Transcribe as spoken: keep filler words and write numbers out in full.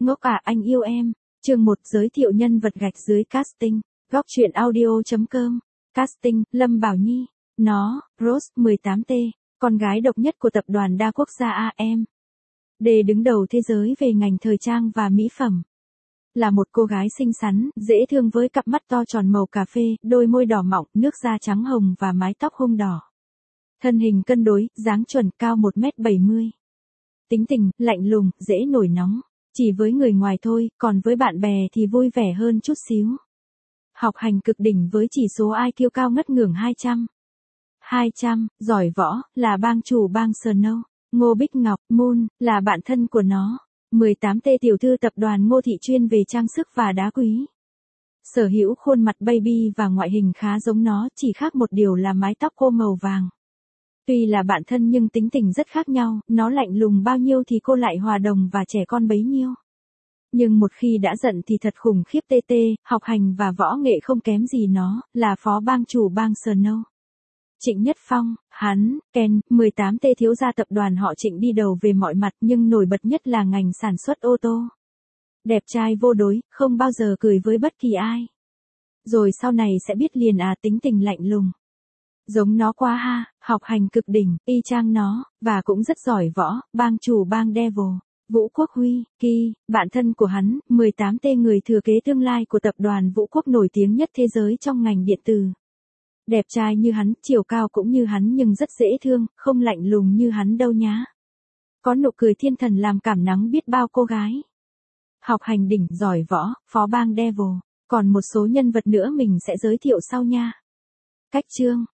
Ngốc à anh yêu em. Chương một giới thiệu nhân vật gạch dưới casting. Góc truyện audio.com. Casting, Lâm Bảo Nhi. Nó, Rose, mười tám T, con gái độc nhất của tập đoàn đa quốc gia a em đê đứng đầu thế giới về ngành thời trang và mỹ phẩm. Là một cô gái xinh xắn, dễ thương với cặp mắt to tròn màu cà phê, đôi môi đỏ mọng, nước da trắng hồng và mái tóc hung đỏ. Thân hình cân đối, dáng chuẩn, cao một mét bảy mươi. Tính tình, lạnh lùng, dễ nổi nóng. Chỉ với người ngoài thôi, còn với bạn bè thì vui vẻ hơn chút xíu. Học hành cực đỉnh với chỉ số i kiu cao ngất ngưỡng hai trăm. hai trăm, giỏi võ, là bang chủ bang Snow. Ngô Bích Ngọc, Moon, là bạn thân của nó. mười tám T tiểu thư tập đoàn Ngô Thị chuyên về trang sức và đá quý. Sở hữu khuôn mặt baby và ngoại hình khá giống nó, chỉ khác một điều là mái tóc cô màu vàng. Tuy là bạn thân nhưng tính tình rất khác nhau, nó lạnh lùng bao nhiêu thì cô lại hòa đồng và trẻ con bấy nhiêu. Nhưng một khi đã giận thì thật khủng khiếp tê tê, học hành và võ nghệ không kém gì nó, là phó bang chủ bang Snow. Trịnh Nhất Phong, hắn, Ken, mười tám T thiếu gia tập đoàn họ Trịnh đi đầu về mọi mặt nhưng nổi bật nhất là ngành sản xuất ô tô. Đẹp trai vô đối, không bao giờ cười với bất kỳ ai. Rồi sau này sẽ biết liền à, tính tình lạnh lùng. Giống nó quá ha, học hành cực đỉnh, y chang nó, và cũng rất giỏi võ, bang chủ bang Devil. Vũ Quốc Huy, Ki, bạn thân của hắn, mười tám T người thừa kế tương lai của tập đoàn Vũ Quốc nổi tiếng nhất thế giới trong ngành điện tử. Đẹp trai như hắn, chiều cao cũng như hắn nhưng rất dễ thương, không lạnh lùng như hắn đâu nhá. Có nụ cười thiên thần làm cảm nắng biết bao cô gái. Học hành đỉnh, giỏi võ, phó bang Devil. Còn một số nhân vật nữa mình sẽ giới thiệu sau nha. Cách chương,